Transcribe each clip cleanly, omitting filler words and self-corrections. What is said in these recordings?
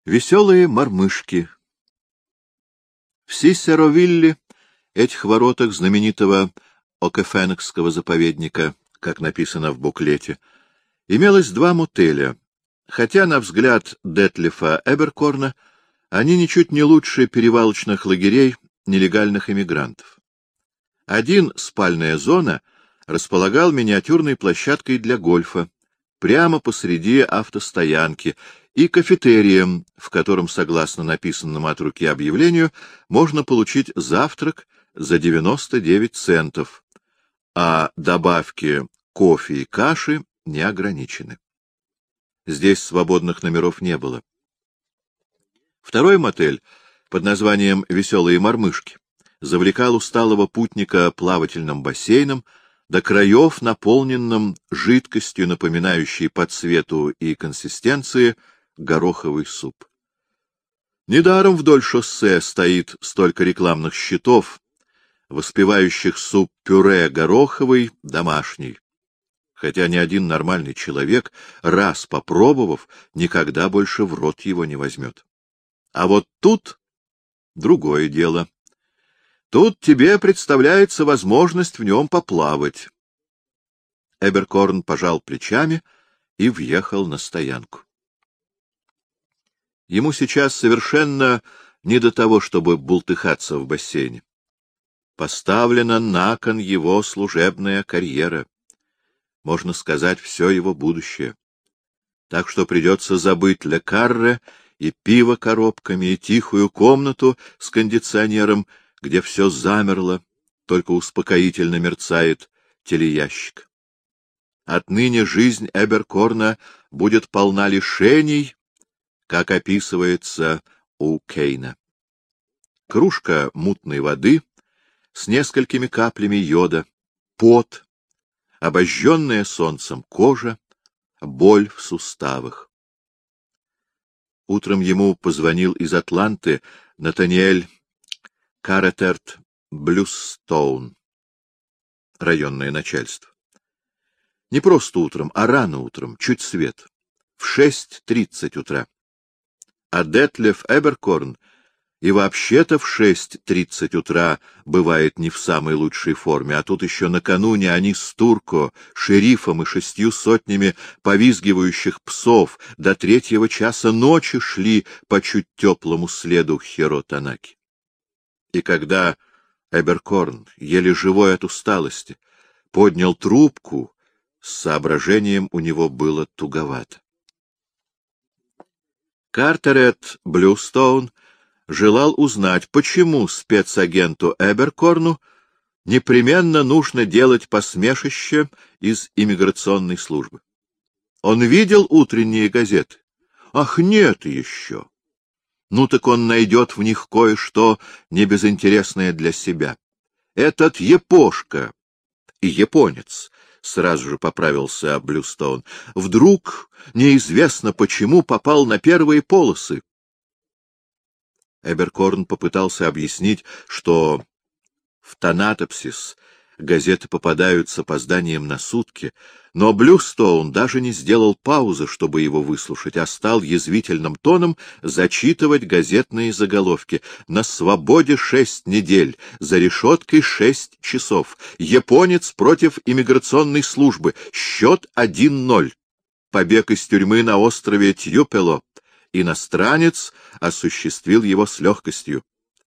Веселые мормышки. В Сисеровилле, этих воротах знаменитого Окефенекского заповедника, как написано в буклете, имелось два мотеля, хотя, на взгляд Детлефа Эберкорна, они ничуть не лучше перевалочных лагерей нелегальных эмигрантов. Один, спальная зона, располагал миниатюрной площадкой для гольфа, прямо посреди автостоянки, и кафетерием, в котором, согласно написанному от руки объявлению, можно получить завтрак за 99 центов, а добавки кофе и каши не ограничены. Здесь свободных номеров не было. Второй мотель под названием «Веселые мормышки» завлекал усталого путника плавательным бассейном, до краев наполненным жидкостью, напоминающей по цвету и консистенции гороховый суп. Недаром вдоль шоссе стоит столько рекламных щитов, воспевающих суп-пюре гороховый домашний, хотя ни один нормальный человек, раз попробовав, никогда больше в рот его не возьмет. А вот тут другое дело. Тут тебе представляется возможность в нем поплавать. Эберкорн пожал плечами и въехал на стоянку. Ему сейчас совершенно не до того, чтобы бултыхаться в бассейне. Поставлена на кон его служебная карьера. Можно сказать, все его будущее. Так что придется забыть ле карре и пиво коробками, и тихую комнату с кондиционером, где все замерло, только успокоительно мерцает телеящик. Отныне жизнь Эберкорна будет полна лишений, как описывается у Кейна. Кружка мутной воды с несколькими каплями йода, пот, обожженная солнцем кожа, боль в суставах. Утром ему позвонил из Атланты Натаниэль Карретерт Блюстоун, районное начальство. Не просто утром, а рано утром, чуть свет, в 6:30 утра. А Детлеф Эберкорн и вообще-то в 6:30 утра бывает не в самой лучшей форме, а тут еще накануне они с Турко, шерифом и 600 повизгивающих псов до 3 часа ночи шли по чуть теплому следу Хиро-Танаки. И когда Эберкорн, еле живой от усталости, поднял трубку, с соображением у него было туговато. Картерет Блюстоун желал узнать, почему спецагенту Эберкорну непременно нужно делать посмешище из иммиграционной службы. Он видел утренние газеты? Ах, нет еще! Ну так он найдет в них кое-что небезынтересное для себя. Этот япошка и японец, сразу же поправился Блюстоун, вдруг, неизвестно почему, попал на первые полосы. Эберкорн попытался объяснить, что в Танатопсис газеты попадают с опозданием на сутки, но Блюстоун даже не сделал паузы, чтобы его выслушать, а стал язвительным тоном зачитывать газетные заголовки. На свободе 6 недель, за решеткой 6 часов. Японец против иммиграционной службы. Счет 1-0. Побег из тюрьмы на острове Тьюпело. Иностранец осуществил его с легкостью.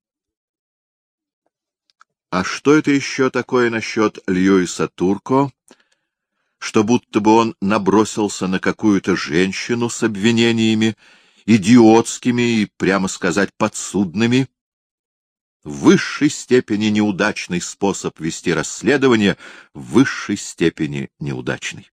А что это еще такое насчет Льюиса Турко? Что будто бы он набросился на какую-то женщину с обвинениями, идиотскими и, прямо сказать, подсудными? В высшей степени неудачный способ вести расследование, в высшей степени неудачный.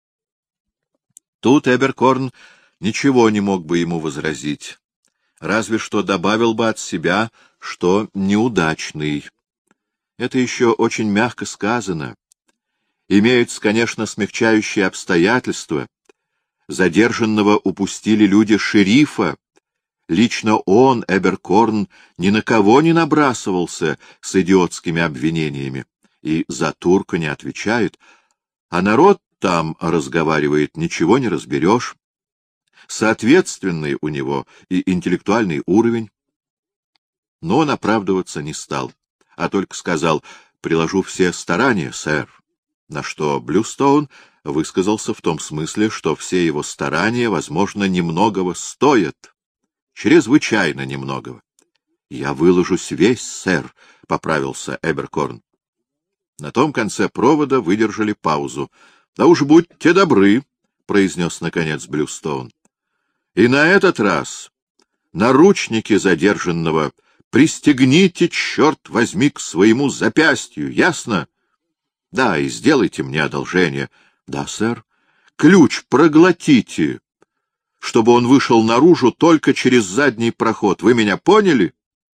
Тут Эберкорн ничего не мог бы ему возразить, разве что добавил бы от себя, что неудачный. Это еще очень мягко сказано. Имеются, конечно, смягчающие обстоятельства. Задержанного упустили люди шерифа. Лично он, Эберкорн, ни на кого не набрасывался с идиотскими обвинениями и за Турка не отвечает, а народ там разговаривает, ничего не разберешь. соответственный у него и интеллектуальный уровень. Но он оправдываться не стал, а только сказал: «Приложу все старания, сэр», на что Блюстоун высказался в том смысле, что все его старания, возможно, немногого стоят, чрезвычайно немногого. «Я выложусь весь, сэр», — поправился Эберкорн. На том конце провода выдержали паузу. «Да уж будьте добры», — произнес наконец Блюстоун. «И на этот раз наручники задержанного пристегните, черт возьми, к своему запястью, ясно? Да, и сделайте мне одолжение». «Да, сэр». «Ключ проглотите, чтобы он вышел наружу только через задний проход. Вы меня поняли?»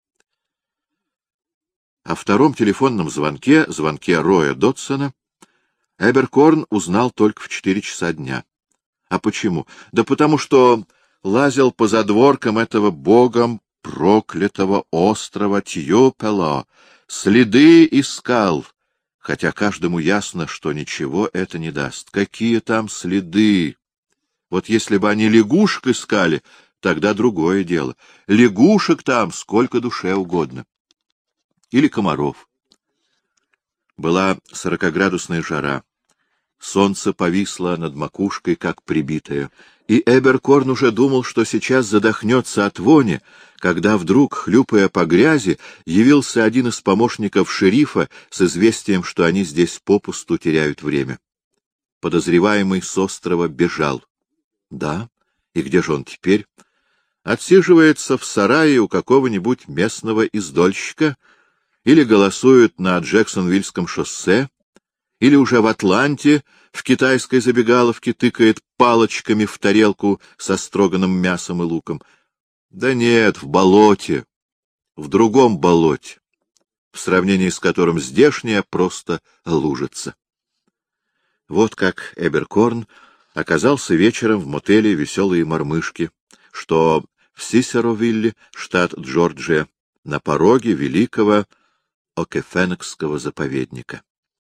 О втором телефонном звонке Роя Дотсона, Эберкорн узнал только в 4 часа дня. А почему? Да потому что лазил по задворкам этого богом проклятого острова Тьюпело, следы искал, хотя каждому ясно, что ничего это не даст. Какие там следы? Вот если бы они лягушек искали, тогда другое дело. Лягушек там сколько душе угодно. Или комаров. Была 40-градусная жара. Солнце повисло над макушкой, как прибитое, и Эберкорн уже думал, что сейчас задохнется от вони, когда вдруг, хлюпая по грязи, явился один из помощников шерифа с известием, что они здесь попусту теряют время. Подозреваемый с острова бежал. Да, и где же он теперь? Отсиживается в сарае у какого-нибудь местного издольщика, или голосует на Джексонвильском шоссе, или уже в Атланте в китайской забегаловке тыкает палочками в тарелку со строганым мясом и луком. Да нет, в болоте, в другом болоте, в сравнении с которым здешняя просто лужица. Вот как Эберкорн оказался вечером в мотеле «Веселые мормышки», что в Сисеровилле, штат Джорджия, на пороге великого Окефенекского заповедника.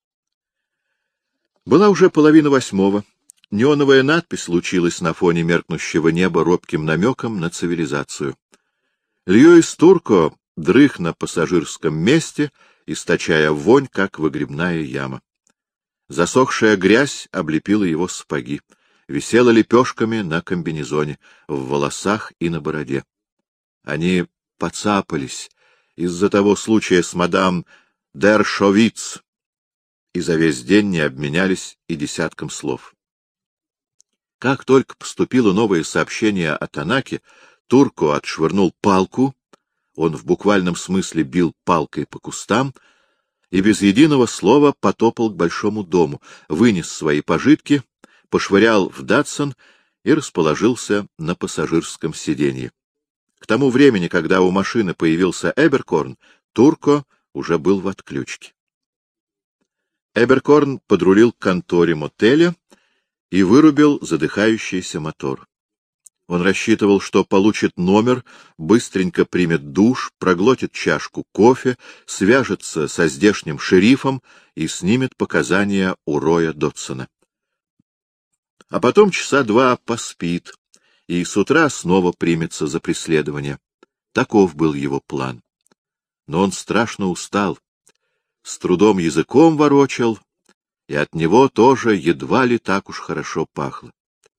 Была уже 7:30. Неоновая надпись случилась на фоне меркнущего неба робким намеком на цивилизацию. Льюис Турко дрых на пассажирском месте, источая вонь, как выгребная яма. Засохшая грязь облепила его сапоги, висела лепешками на комбинезоне, в волосах и на бороде. Они поцапались из-за того случая с мадам Дершовиц, и за весь день не обменялись и десятком слов. Как только поступило новое сообщение о Танаке, Турко отшвырнул палку, он в буквальном смысле бил палкой по кустам, и без единого слова потопал к большому дому, вынес свои пожитки, пошвырял в Датсон и расположился на пассажирском сиденье. К тому времени, когда у машины появился Эберкорн, Турко уже был в отключке. Эберкорн подрулил к конторе мотеля и вырубил задыхающийся мотор. Он рассчитывал, что получит номер, быстренько примет душ, проглотит чашку кофе, свяжется со здешним шерифом и снимет показания у Роя Дотсона. А потом часа 2 поспит и с утра снова примется за преследование. Таков был его план. Но он страшно устал, с трудом языком ворочал, и от него тоже едва ли так уж хорошо пахло.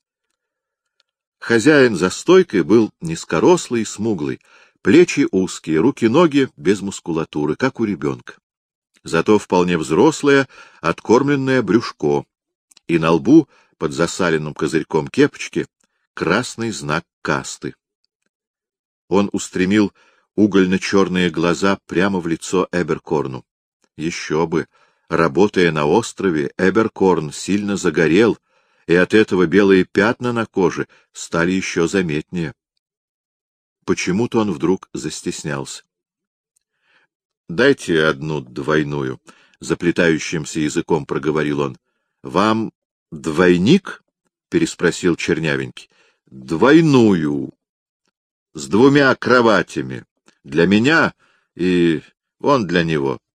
Хозяин за стойкой был низкорослый и смуглый, плечи узкие, руки-ноги без мускулатуры, как у ребенка. Зато вполне взрослое, откормленное брюшко, и на лбу, под засаленным козырьком кепочки, красный знак касты. Он устремил угольно-черные глаза прямо в лицо Эберкорну. Еще бы! Работая на острове, Эберкорн сильно загорел, и от этого белые пятна на коже стали еще заметнее. Почему-то он вдруг застеснялся. — Дайте одну двойную, — заплетающимся языком проговорил он. — Вам двойник? — переспросил чернявенький. — Двойную. С 2 кроватями. Для меня и вон для него.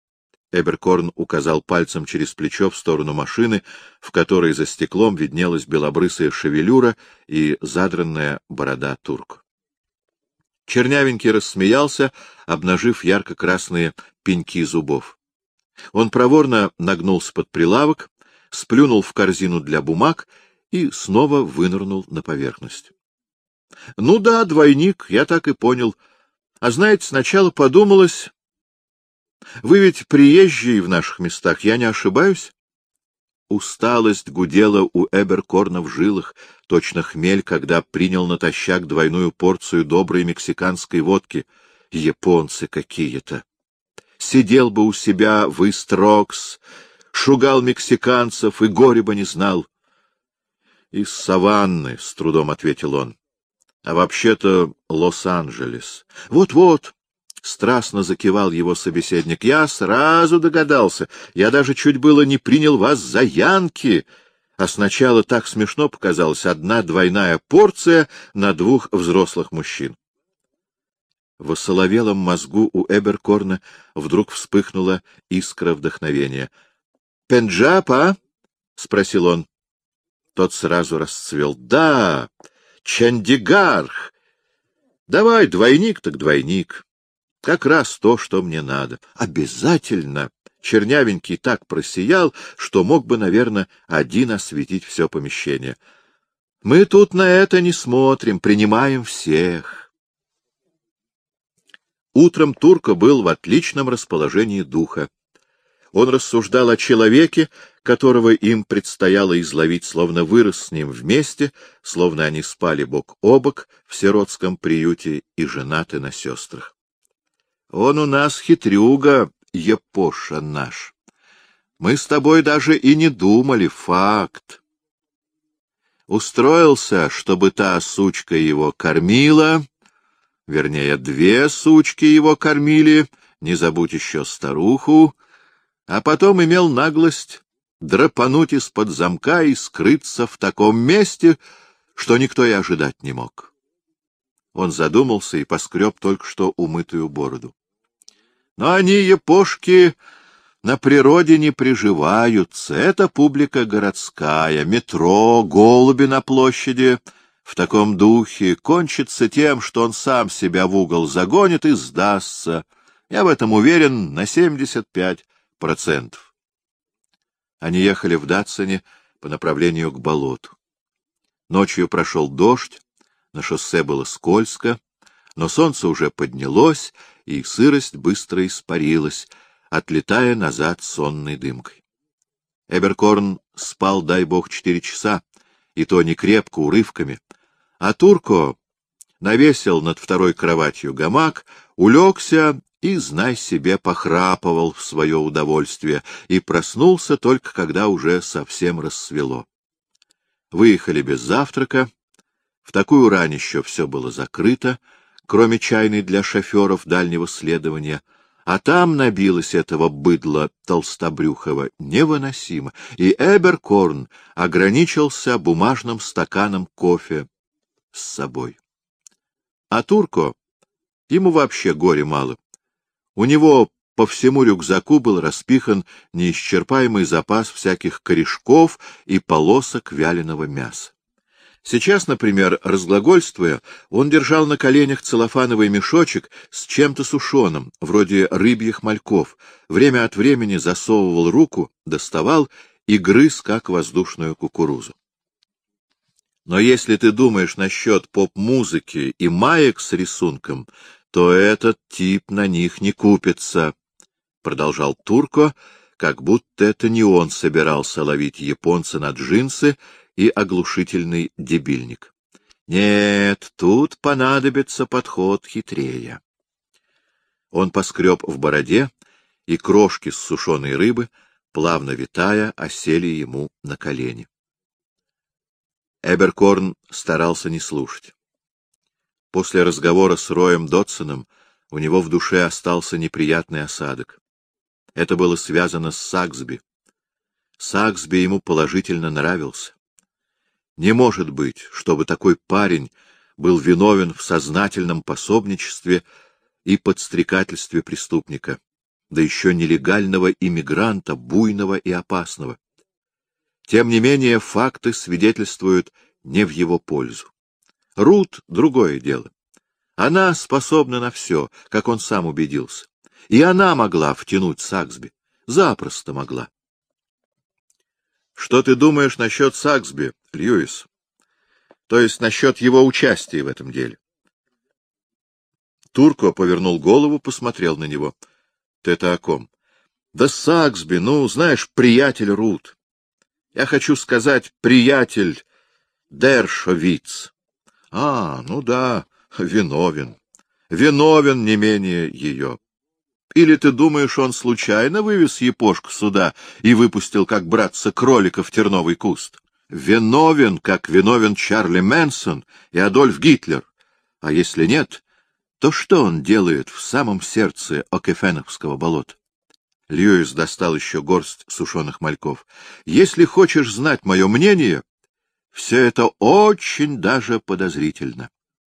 Эберкорн указал пальцем через плечо в сторону машины, в которой за стеклом виднелась белобрысая шевелюра и задранная борода турка. Чернявенький рассмеялся, обнажив ярко-красные пеньки зубов. Он проворно нагнулся под прилавок, сплюнул в корзину для бумаг и снова вынырнул на поверхность. — Ну да, двойник, я так и понял. А знаете, сначала подумалось... Вы ведь приезжие в наших местах, я не ошибаюсь? Усталость гудела у Эберкорна в жилах, точно хмель, когда принял натощак двойную порцию доброй мексиканской водки. Японцы какие-то! Сидел бы у себя в Истрокс, шугал мексиканцев и горя бы не знал. — Из саванны, — с трудом ответил он. — А вообще-то Лос-Анджелес. Вот-вот. — страстно закивал его собеседник. — Я сразу догадался. Я даже чуть было не принял вас за янки. А сначала так смешно показалось: одна двойная порция на двух взрослых мужчин. В осоловелом мозгу у Эберкорна вдруг вспыхнула искра вдохновения. — Пенджаб, а? — спросил он. Тот сразу расцвел. — Да, Чандигарх. Давай, двойник так двойник. Как раз то, что мне надо. Обязательно! Чернявенький так просиял, что мог бы, наверное, один осветить все помещение. Мы тут на это не смотрим, принимаем всех. Утром Турко был в отличном расположении духа. Он рассуждал о человеке, которого им предстояло изловить, словно вырос с ним вместе, словно они спали бок о бок в сиротском приюте и женаты на сестрах. Он у нас хитрюга, Япоша наш. Мы с тобой даже и не думали, факт. Устроился, чтобы та сучка его кормила, вернее, две сучки его кормили, не забудь еще старуху, а потом имел наглость драпануть из-под замка и скрыться в таком месте, что никто и ожидать не мог. Он задумался и поскреб только что умытую бороду. Но они, япошки, на природе не приживаются. Это публика городская, метро, голуби на площади. В таком духе кончится тем, что он сам себя в угол загонит и сдастся. Я в этом уверен на 75%. Они ехали в Датсоне по направлению к болоту. Ночью прошел дождь, на шоссе было скользко, но солнце уже поднялось, и сырость быстро испарилась, отлетая назад сонной дымкой. Эберкорн спал, дай бог, 4 часа, и то не крепко, урывками, а Турко навесил над второй кроватью гамак, улегся и, знай себе, похрапывал в свое удовольствие, и проснулся только когда уже совсем рассвело. Выехали без завтрака, в такую рань еще все было закрыто, кроме чайной для шоферов дальнего следования, а там набилось этого быдла толстобрюхого невыносимо, и Эберкорн ограничился бумажным стаканом кофе с собой. А Турко, ему вообще горе мало. У него по всему рюкзаку был распихан неисчерпаемый запас всяких корешков и полосок вяленого мяса. Сейчас, например, разглагольствуя, он держал на коленях целлофановый мешочек с чем-то сушеным, вроде рыбьих мальков, время от времени засовывал руку, доставал и грыз, как воздушную кукурузу. Но если ты думаешь насчет поп-музыки и маек с рисунком, то этот тип на них не купится, — продолжал Турко, как будто это не он собирался ловить японца на джинсы и оглушительный дебильник. Нет, тут понадобится подход хитрее. Он поскреб в бороде, и крошки с сушеной рыбы, плавно витая, осели ему на колени. Эберкорн старался не слушать. После разговора с Роем Дотсоном у него в душе остался неприятный осадок. Это было связано с Саксби. Саксби ему положительно нравился. Не может быть, чтобы такой парень был виновен в сознательном пособничестве и подстрекательстве преступника. да еще нелегального иммигранта, буйного и опасного. Тем не менее, факты свидетельствуют не в его пользу. Рут — другое дело. Она способна на все, как он сам убедился. И она могла втянуть Саксби. Запросто могла. Что ты думаешь насчет Саксби, Льюис? То есть насчет его участия в этом деле? Турко повернул голову, посмотрел на него. — Ты-то о ком? — Да Саксби, ну, знаешь, приятель Рут. Я хочу сказать, приятель Дершовиц. — А, ну да, виновен. Виновен не менее ее. Или ты думаешь, он случайно вывез епошку сюда и выпустил, как братца кролика, в терновый куст? Виновен, как виновен Чарли Мэнсон и Адольф Гитлер. А если нет, то что он делает в самом сердце Окефеновского болота? Льюис достал еще горсть сушеных мальков. Если хочешь знать мое мнение, все это очень даже подозрительно.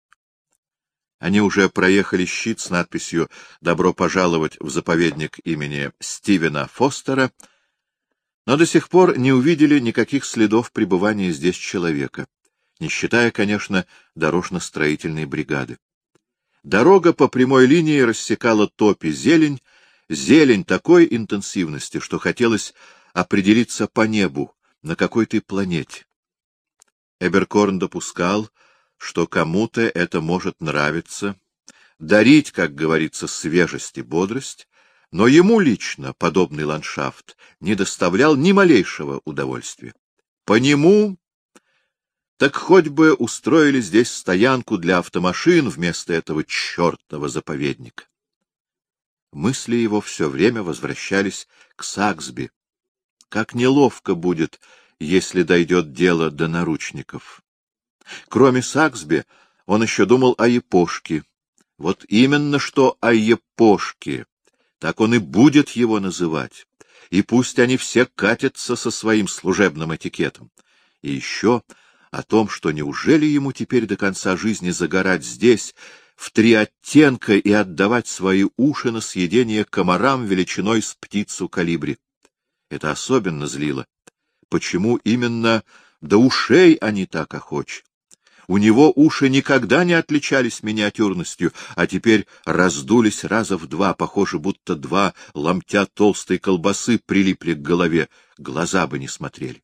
Они уже проехали щит с надписью «Добро пожаловать в заповедник имени Стивена Фостера», но до сих пор не увидели никаких следов пребывания здесь человека, не считая, конечно, дорожно-строительной бригады. Дорога по прямой линии рассекала топь и зелень, зелень такой интенсивности, что хотелось определиться по небу, на какой ты планете. Эберкорн допускал, что кому-то это может нравиться, дарить, как говорится, свежесть и бодрость, но ему лично подобный ландшафт не доставлял ни малейшего удовольствия. По нему так хоть бы устроили здесь стоянку для автомашин вместо этого чертова заповедника. Мысли его все время возвращались к Саксби. Как неловко будет, если дойдет дело до наручников. Кроме Саксби, он еще думал о епошке. Вот именно что о епошке. Так он и будет его называть. И пусть они все катятся со своим служебным этикетом. И еще о том, что неужели ему теперь до конца жизни загорать здесь, в 3 оттенка, и отдавать свои уши на съедение комарам величиной с птицу калибри. Это особенно злило. Почему именно до ушей они так охочи? У него уши никогда не отличались миниатюрностью, а теперь раздулись раза в 2, похоже, будто 2 ломтя толстой колбасы прилипли к голове, глаза бы не смотрели.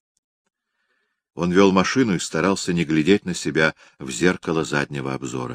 Он вел машину и старался не глядеть на себя в зеркало заднего обзора.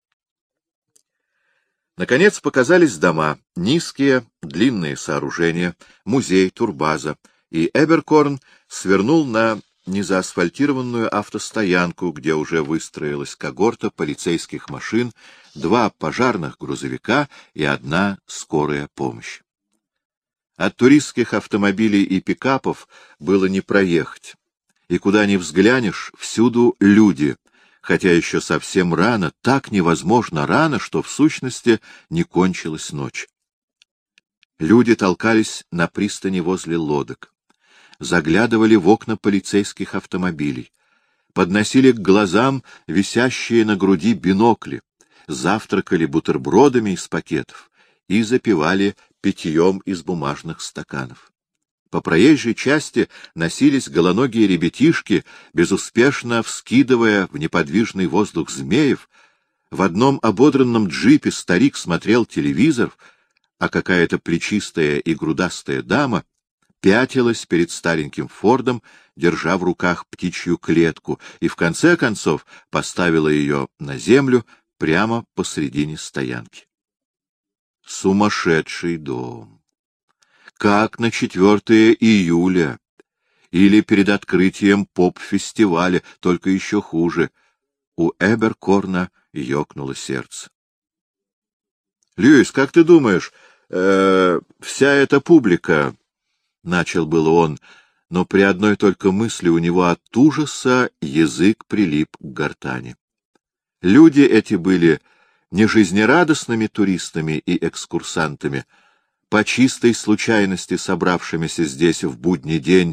Наконец показались дома, низкие, длинные сооружения, музей, турбаза, и Эберкорн свернул на незаасфальтированную автостоянку, где уже выстроилась когорта полицейских машин, 2 пожарных грузовика и 1 скорая помощь. От туристских автомобилей и пикапов было не проехать, и куда ни взглянешь, всюду люди, хотя еще совсем рано, так невозможно рано, что в сущности не кончилась ночь. Люди толкались на пристани возле лодок, заглядывали в окна полицейских автомобилей, подносили к глазам висящие на груди бинокли, завтракали бутербродами из пакетов и запивали питьем из бумажных стаканов. По проезжей части носились голоногие ребятишки, безуспешно вскидывая в неподвижный воздух змеев. В одном ободранном джипе старик смотрел телевизор, а какая-то плечистая и грудастая дама пятилась перед стареньким Фордом, держа в руках птичью клетку, и в конце концов поставила ее на землю прямо посредине стоянки. Сумасшедший дом! Как на 4 июля или перед открытием поп-фестиваля, только еще хуже. У Эберкорна ёкнуло сердце. — Льюис, как ты думаешь, вся эта публика... — начал было он, но при одной только мысли у него от ужаса язык прилип к гортани. Люди эти были не жизнерадостными туристами и экскурсантами, по чистой случайности собравшимися здесь в будний день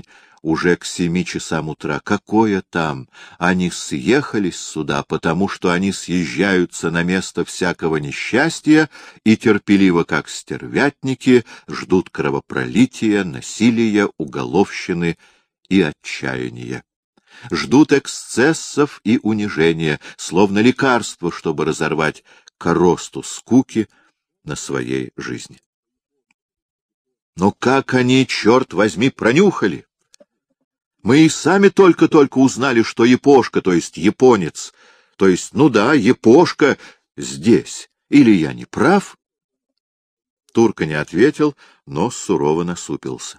уже к 7 часам утра. Какое там? Они съехались сюда, потому что они съезжаются на место всякого несчастья и терпеливо, как стервятники, ждут кровопролития, насилия, уголовщины и отчаяния. Ждут эксцессов и унижения, словно лекарство, чтобы разорвать коросту скуки на своей жизни. Но как они, черт возьми, пронюхали? Мы и сами только-только узнали, что Япошка, то есть японец, то есть, ну да, Япошка здесь. Или я не прав? Турка не ответил, но сурово насупился.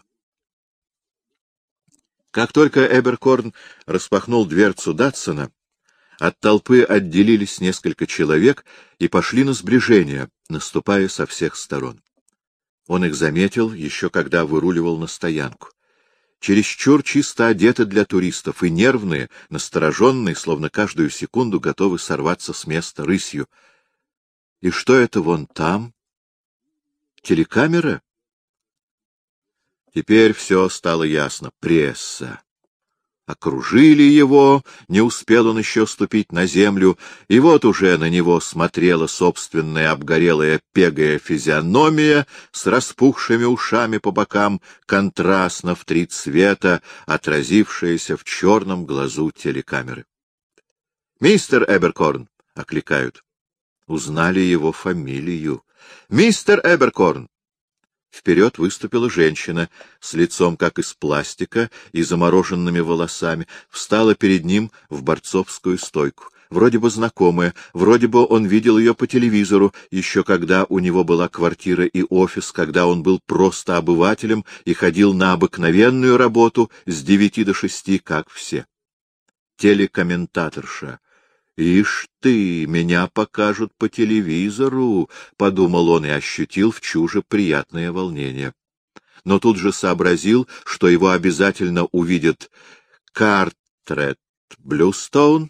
Как только Эберкорн распахнул дверцу Датсона, от толпы отделились несколько человек и пошли на сближение, наступая со всех сторон. Он их заметил, еще когда выруливал на стоянку. Чересчур чисто одеты для туристов и нервные, настороженные, словно каждую секунду готовы сорваться с места рысью. И что это вон там? Телекамера? Теперь все стало ясно. Пресса. Окружили его, не успел он еще ступить на землю, и вот уже на него смотрела собственная обгорелая пегая физиономия с распухшими ушами по бокам, контрастно в 3 цвета, отразившаяся в черном глазу телекамеры. — Мистер Эберкорн! — окликают. Узнали его фамилию. — Мистер Эберкорн! Вперед выступила женщина с лицом, как из пластика, и замороженными волосами, встала перед ним в борцовскую стойку. Вроде бы знакомая, вроде бы он видел ее по телевизору, еще когда у него была квартира и офис, когда он был просто обывателем и ходил на обыкновенную работу с 9 до 6, как все. Телекомментаторша. «Ишь ты, меня покажут по телевизору», — подумал он и ощутил в чуже приятное волнение. Но тут же сообразил, что его обязательно увидит Картрет Блюстоун,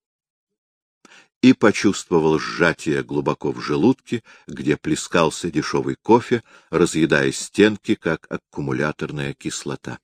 и почувствовал сжатие глубоко в желудке, где плескался дешевый кофе, разъедая стенки, как аккумуляторная кислота.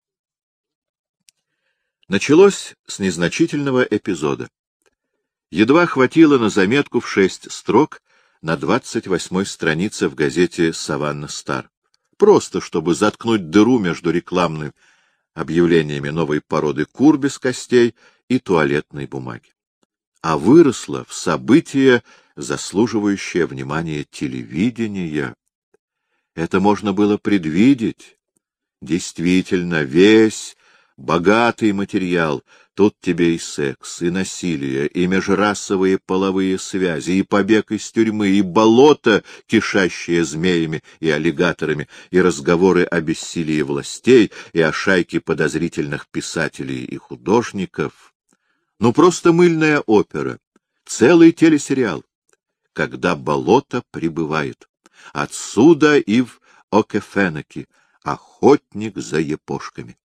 Началось с незначительного эпизода. Едва хватило на заметку в 6 строк на 28-й странице в газете «Саванна Стар». Просто, чтобы заткнуть дыру между рекламными объявлениями новой породы кур без костей и туалетной бумаги. А выросло в событие, заслуживающее внимания телевидения. Это можно было предвидеть. Действительно, весь богатый материал. Тут тебе и секс, и насилие, и межрасовые половые связи, и побег из тюрьмы, и болото, кишащее змеями и аллигаторами, и разговоры о бессилии властей, и о шайке подозрительных писателей и художников. Ну, просто мыльная опера, целый телесериал. Когда болото прибывает. Отсюда и в Окефенеки, охотник за япошками.